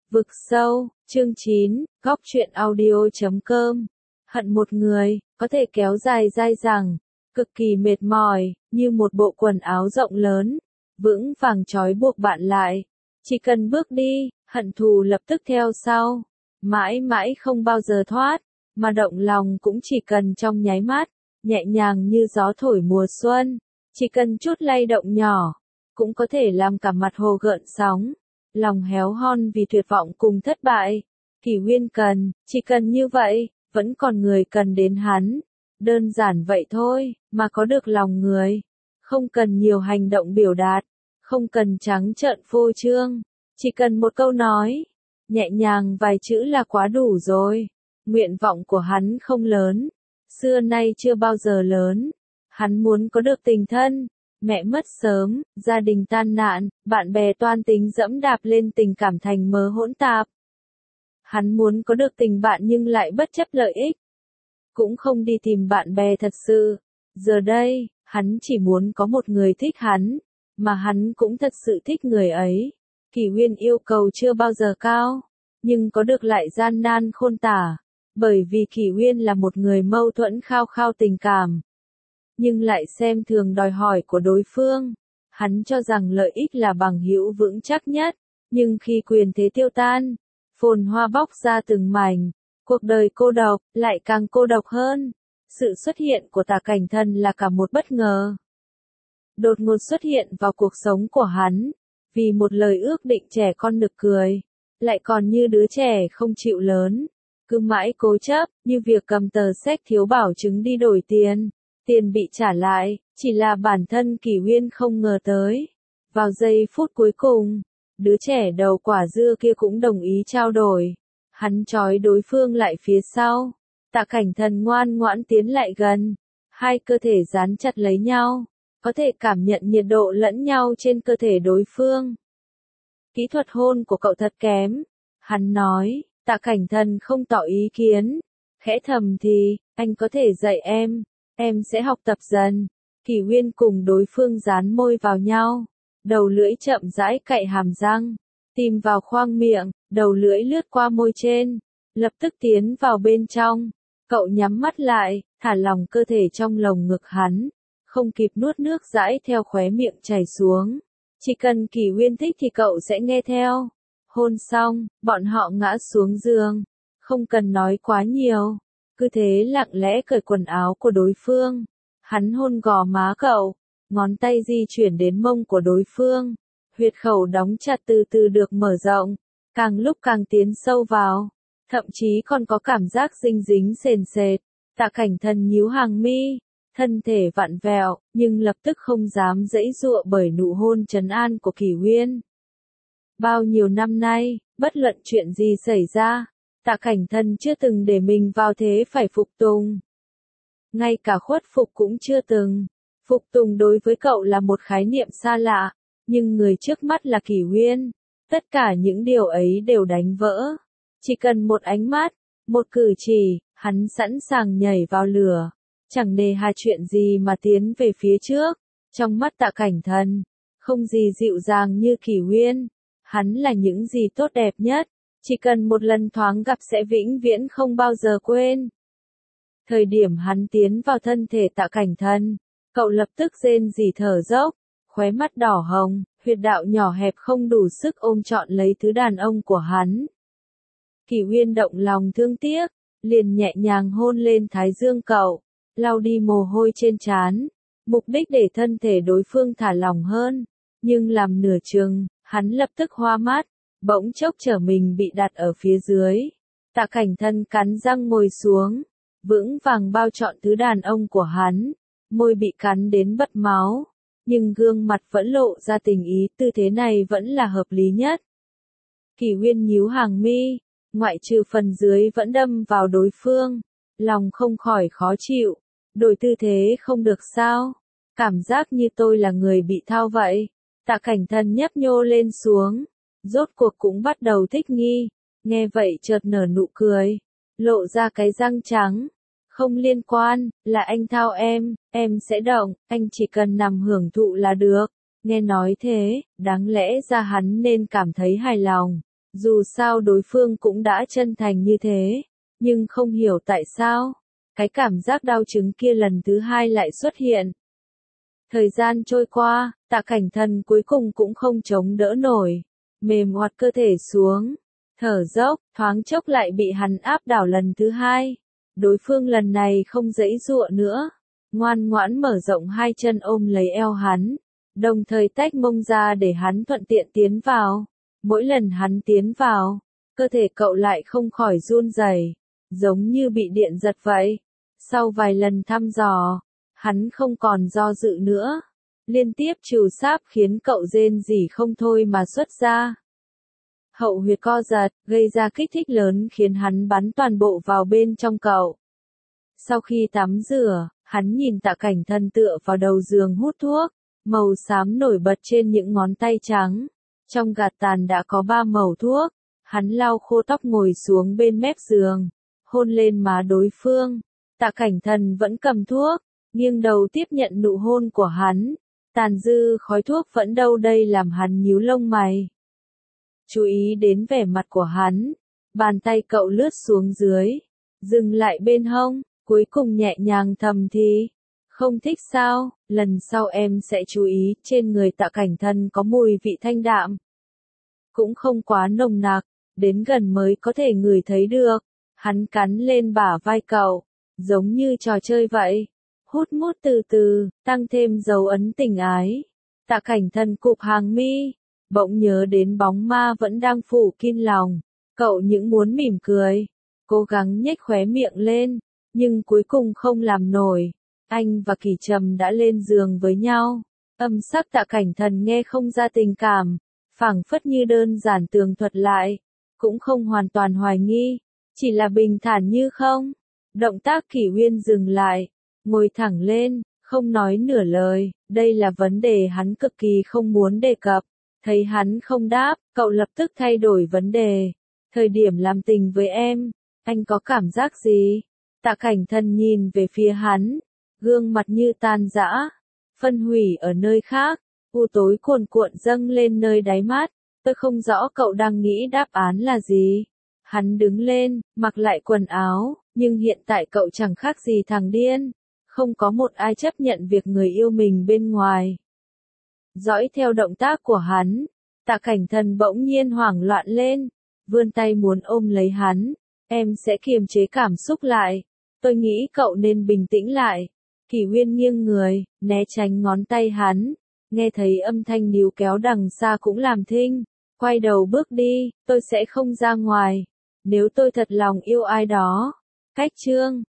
Vực sâu, chương 9, góc truyện audio.com. Hận một người, có thể kéo dài dai dẳng, cực kỳ mệt mỏi, như một bộ quần áo rộng lớn, vững vàng trói buộc bạn lại. Chỉ cần bước đi, hận thù lập tức theo sau, mãi mãi không bao giờ thoát, mà động lòng cũng chỉ cần trong nháy mắt, nhẹ nhàng như gió thổi mùa xuân, chỉ cần chút lay động nhỏ, cũng có thể làm cả mặt hồ gợn sóng. Lòng héo hon vì tuyệt vọng cùng thất bại. Kỷ Nguyên cần, chỉ cần như vậy, vẫn còn người cần đến hắn. Đơn giản vậy thôi, mà có được lòng người. Không cần nhiều hành động biểu đạt, không cần trắng trợn phô trương, chỉ cần một câu nói, nhẹ nhàng vài chữ là quá đủ rồi. Nguyện vọng của hắn không lớn, xưa nay chưa bao giờ lớn. Hắn muốn có được tình thân. Mẹ mất sớm, gia đình tan nạn, bạn bè toan tính dẫm đạp lên tình cảm thành mớ hỗn tạp. Hắn muốn có được tình bạn nhưng lại bất chấp lợi ích. Cũng không đi tìm bạn bè thật sự. Giờ đây, hắn chỉ muốn có một người thích hắn, mà hắn cũng thật sự thích người ấy. Kỷ Nguyên yêu cầu chưa bao giờ cao, nhưng có được lại gian nan khôn tả. Bởi vì Kỷ Nguyên là một người mâu thuẫn khao khao tình cảm, nhưng lại xem thường đòi hỏi của đối phương. Hắn cho rằng lợi ích là bằng hữu vững chắc nhất, nhưng khi quyền thế tiêu tan, phồn hoa bóc ra từng mảnh, cuộc đời cô độc, lại càng cô độc hơn. Sự xuất hiện của Tạ Cảnh Thần là cả một bất ngờ. Đột ngột xuất hiện vào cuộc sống của hắn, vì một lời ước định trẻ con nực cười, lại còn như đứa trẻ không chịu lớn, cứ mãi cố chấp, như việc cầm tờ séc thiếu bảo chứng đi đổi tiền. Tiền bị trả lại, chỉ là bản thân Kỷ Nguyên không ngờ tới. Vào giây phút cuối cùng, đứa trẻ đầu quả dưa kia cũng đồng ý trao đổi. Hắn trói đối phương lại phía sau. Tạ Cảnh Thần ngoan ngoãn tiến lại gần. Hai cơ thể dán chặt lấy nhau, có thể cảm nhận nhiệt độ lẫn nhau trên cơ thể đối phương. Kỹ thuật hôn của cậu thật kém. Hắn nói, Tạ Cảnh Thần không tỏ ý kiến. Khẽ thầm thì, anh có thể dạy em sẽ học tập dần. Kỷ Nguyên cùng đối phương dán môi vào nhau, đầu lưỡi chậm rãi cạy hàm răng, tìm vào khoang miệng, đầu lưỡi lướt qua môi trên, lập tức tiến vào bên trong. Cậu nhắm mắt lại, thả lỏng cơ thể trong lồng ngực hắn, không kịp nuốt nước dãi theo khóe miệng chảy xuống. Chỉ cần Kỷ Nguyên thích thì cậu sẽ nghe theo. Hôn xong, bọn họ ngã xuống giường, không cần nói quá nhiều. Cứ thế lặng lẽ cởi quần áo của đối phương. Hắn hôn gò má cậu, ngón tay di chuyển đến mông của đối phương. Huyệt khẩu đóng chặt từ từ được mở rộng, càng lúc càng tiến sâu vào. Thậm chí còn có cảm giác dinh dính sền sệt. Tạ Cảnh Thần nhíu hàng mi, thân thể vặn vẹo, nhưng lập tức không dám giãy giụa bởi nụ hôn trấn an của Kỷ Nguyên. Bao nhiêu năm nay, bất luận chuyện gì xảy ra, Tạ Cảnh Thần chưa từng để mình vào thế phải phục tùng. Ngay cả khuất phục cũng chưa từng. Phục tùng đối với cậu là một khái niệm xa lạ, nhưng người trước mắt là Kỷ Nguyên. Tất cả những điều ấy đều đánh vỡ. Chỉ cần một ánh mắt, một cử chỉ, hắn sẵn sàng nhảy vào lửa. Chẳng nề hà chuyện gì mà tiến về phía trước. Trong mắt Tạ Cảnh Thần, không gì dịu dàng như Kỷ Nguyên. Hắn là những gì tốt đẹp nhất. Chỉ cần một lần thoáng gặp sẽ vĩnh viễn không bao giờ quên. Thời điểm hắn tiến vào thân thể Tạ Cảnh Thần, cậu lập tức rên rỉ thở dốc, khóe mắt đỏ hồng, huyệt đạo nhỏ hẹp không đủ sức ôm trọn lấy thứ đàn ông của hắn. Kỷ Nguyên động lòng thương tiếc, liền nhẹ nhàng hôn lên thái dương cậu, lau đi mồ hôi trên trán, mục đích để thân thể đối phương thả lỏng hơn. Nhưng làm nửa chừng, hắn lập tức hoa mắt. Bỗng chốc trở mình bị đặt ở phía dưới. Tạ Cảnh Thần cắn răng ngồi xuống, vững vàng bao trọn thứ đàn ông của hắn, môi bị cắn đến bật máu, nhưng gương mặt vẫn lộ ra tình ý, tư thế này vẫn là hợp lý nhất. Kỷ Nguyên nhíu hàng mi, ngoại trừ phần dưới vẫn đâm vào đối phương, lòng không khỏi khó chịu, đổi tư thế không được sao, cảm giác như tôi là người bị thao vậy. Tạ Cảnh Thần nhấp nhô lên xuống. Rốt cuộc cũng bắt đầu thích nghi, nghe vậy chợt nở nụ cười, lộ ra cái răng trắng. Không liên quan, là anh thao em sẽ động, anh chỉ cần nằm hưởng thụ là được. Nghe nói thế, đáng lẽ ra hắn nên cảm thấy hài lòng. Dù sao đối phương cũng đã chân thành như thế, nhưng không hiểu tại sao, cái cảm giác đau chứng kia lần thứ hai lại xuất hiện. Thời gian trôi qua, Tạ Cảnh Thần cuối cùng cũng không chống đỡ nổi, mềm oặt cơ thể xuống, thở dốc, thoáng chốc lại bị hắn áp đảo lần thứ hai. Đối phương lần này không giãy giụa nữa, ngoan ngoãn mở rộng hai chân ôm lấy eo hắn, đồng thời tách mông ra để hắn thuận tiện tiến vào. Mỗi lần hắn tiến vào, cơ thể cậu lại không khỏi run rẩy, giống như bị điện giật vậy. Sau vài lần thăm dò, hắn không còn do dự nữa, liên tiếp trù sáp khiến cậu rên rỉ không thôi mà xuất ra. Hậu huyệt co giật, gây ra kích thích lớn khiến hắn bắn toàn bộ vào bên trong cậu. Sau khi tắm rửa, hắn nhìn Tạ Cảnh Thần tựa vào đầu giường hút thuốc, màu xám nổi bật trên những ngón tay trắng. Trong gạt tàn đã có 3 mẩu thuốc, hắn lau khô tóc ngồi xuống bên mép giường, hôn lên má đối phương. Tạ Cảnh Thần vẫn cầm thuốc, nghiêng đầu tiếp nhận nụ hôn của hắn. Tàn dư khói thuốc vẫn đâu đây làm hắn nhíu lông mày. Chú ý đến vẻ mặt của hắn, bàn tay cậu lướt xuống dưới, dừng lại bên hông, cuối cùng nhẹ nhàng thầm thì. Không thích sao, lần sau em sẽ chú ý, trên người Tạ Cảnh Thần có mùi vị thanh đạm. Cũng không quá nồng nặc, đến gần mới có thể ngửi thấy được. Hắn cắn lên bả vai cậu, giống như trò chơi vậy. Hút mút từ từ, tăng thêm dấu ấn tình ái. Tạ Cảnh Thần cụp hàng mi, bỗng nhớ đến bóng ma vẫn đang phủ kín lòng. Cậu những muốn mỉm cười, cố gắng nhếch khóe miệng lên, nhưng cuối cùng không làm nổi. Anh và Kỳ Trầm đã lên giường với nhau. Âm sắc Tạ Cảnh Thần nghe không ra tình cảm, phảng phất như đơn giản tường thuật lại, cũng không hoàn toàn hoài nghi, chỉ là bình thản như không. Động tác Kỷ Huyên dừng lại, ngồi thẳng lên, không nói nửa lời, đây là vấn đề hắn cực kỳ không muốn đề cập. Thấy hắn không đáp, cậu lập tức thay đổi vấn đề. Thời điểm làm tình với em, anh có cảm giác gì? Tạ Cảnh Thần nhìn về phía hắn, gương mặt như tan rã, phân hủy ở nơi khác, u tối cuồn cuộn dâng lên nơi đáy mắt. Tôi không rõ cậu đang nghĩ đáp án là gì. Hắn đứng lên, mặc lại quần áo, nhưng hiện tại cậu chẳng khác gì thằng điên. Không có một ai chấp nhận việc người yêu mình bên ngoài. Dõi theo động tác của hắn, Tạ Cảnh Thần bỗng nhiên hoảng loạn lên, vươn tay muốn ôm lấy hắn. Em sẽ kiềm chế cảm xúc lại. Tôi nghĩ cậu nên bình tĩnh lại. Kỷ Huyên nghiêng người, né tránh ngón tay hắn. Nghe thấy âm thanh níu kéo đằng xa cũng làm thinh. Quay đầu bước đi, tôi sẽ không ra ngoài. Nếu tôi thật lòng yêu ai đó. Cách chương